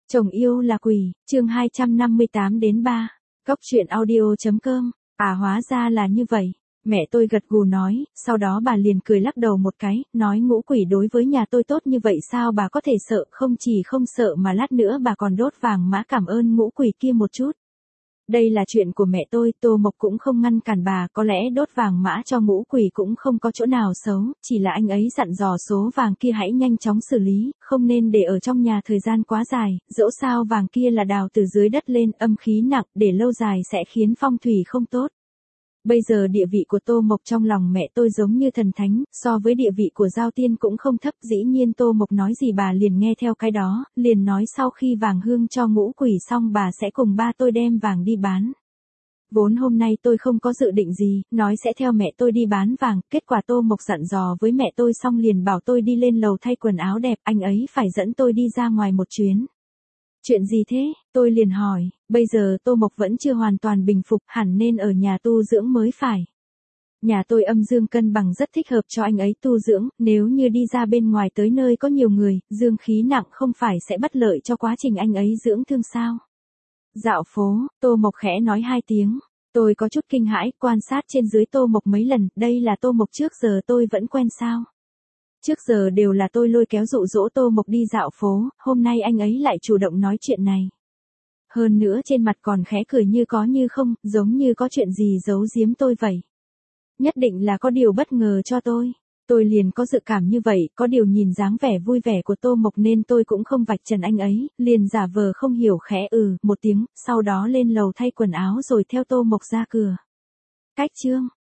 Chồng yêu là quỷ, chương 258 đến 3. Cốc truyện audio.com. À hóa ra là như vậy. Mẹ tôi gật gù nói, sau đó bà liền cười lắc đầu một cái, nói ngũ quỷ đối với nhà tôi tốt như vậy sao bà có thể sợ, không chỉ không sợ mà lát nữa bà còn đốt vàng mã cảm ơn ngũ quỷ kia một chút. Đây là chuyện của mẹ tôi, Tô Mộc cũng không ngăn cản bà, có lẽ đốt vàng mã cho ngũ quỷ cũng không có chỗ nào xấu, chỉ là anh ấy dặn dò số vàng kia hãy nhanh chóng xử lý, không nên để ở trong nhà thời gian quá dài, dẫu sao vàng kia là đào từ dưới đất lên, âm khí nặng, để lâu dài sẽ khiến phong thủy không tốt. Bây giờ địa vị của Tô Mộc trong lòng mẹ tôi giống như thần thánh, so với địa vị của Giao Tiên cũng không thấp, dĩ nhiên Tô Mộc nói gì bà liền nghe theo cái đó, liền nói sau khi vàng hương cho ngũ quỷ xong bà sẽ cùng ba tôi đem vàng đi bán. Vốn hôm nay tôi không có dự định gì, nói sẽ theo mẹ tôi đi bán vàng, kết quả Tô Mộc dặn dò với mẹ tôi xong liền bảo tôi đi lên lầu thay quần áo đẹp, anh ấy phải dẫn tôi đi ra ngoài một chuyến. Chuyện gì thế? Tôi liền hỏi, bây giờ Tô Mộc vẫn chưa hoàn toàn bình phục, hẳn nên ở nhà tu dưỡng mới phải. Nhà tôi âm dương cân bằng rất thích hợp cho anh ấy tu dưỡng, nếu như đi ra bên ngoài tới nơi có nhiều người, dương khí nặng không phải sẽ bất lợi cho quá trình anh ấy dưỡng thương sao? Dạo phố, Tô Mộc khẽ nói 2 tiếng. Tôi có chút kinh hãi, quan sát trên dưới Tô Mộc mấy lần, đây là Tô Mộc trước giờ tôi vẫn quen sao? Trước giờ đều là tôi lôi kéo dụ dỗ Tô Mộc đi dạo phố, hôm nay anh ấy lại chủ động nói chuyện này. Hơn nữa trên mặt còn khẽ cười như có như không, giống như có chuyện gì giấu giếm tôi vậy. Nhất định là có điều bất ngờ cho tôi. Tôi liền có dự cảm như vậy, có điều nhìn dáng vẻ vui vẻ của Tô Mộc nên tôi cũng không vạch trần anh ấy, liền giả vờ không hiểu khẽ một tiếng, sau đó lên lầu thay quần áo rồi theo Tô Mộc ra cửa. Cách chương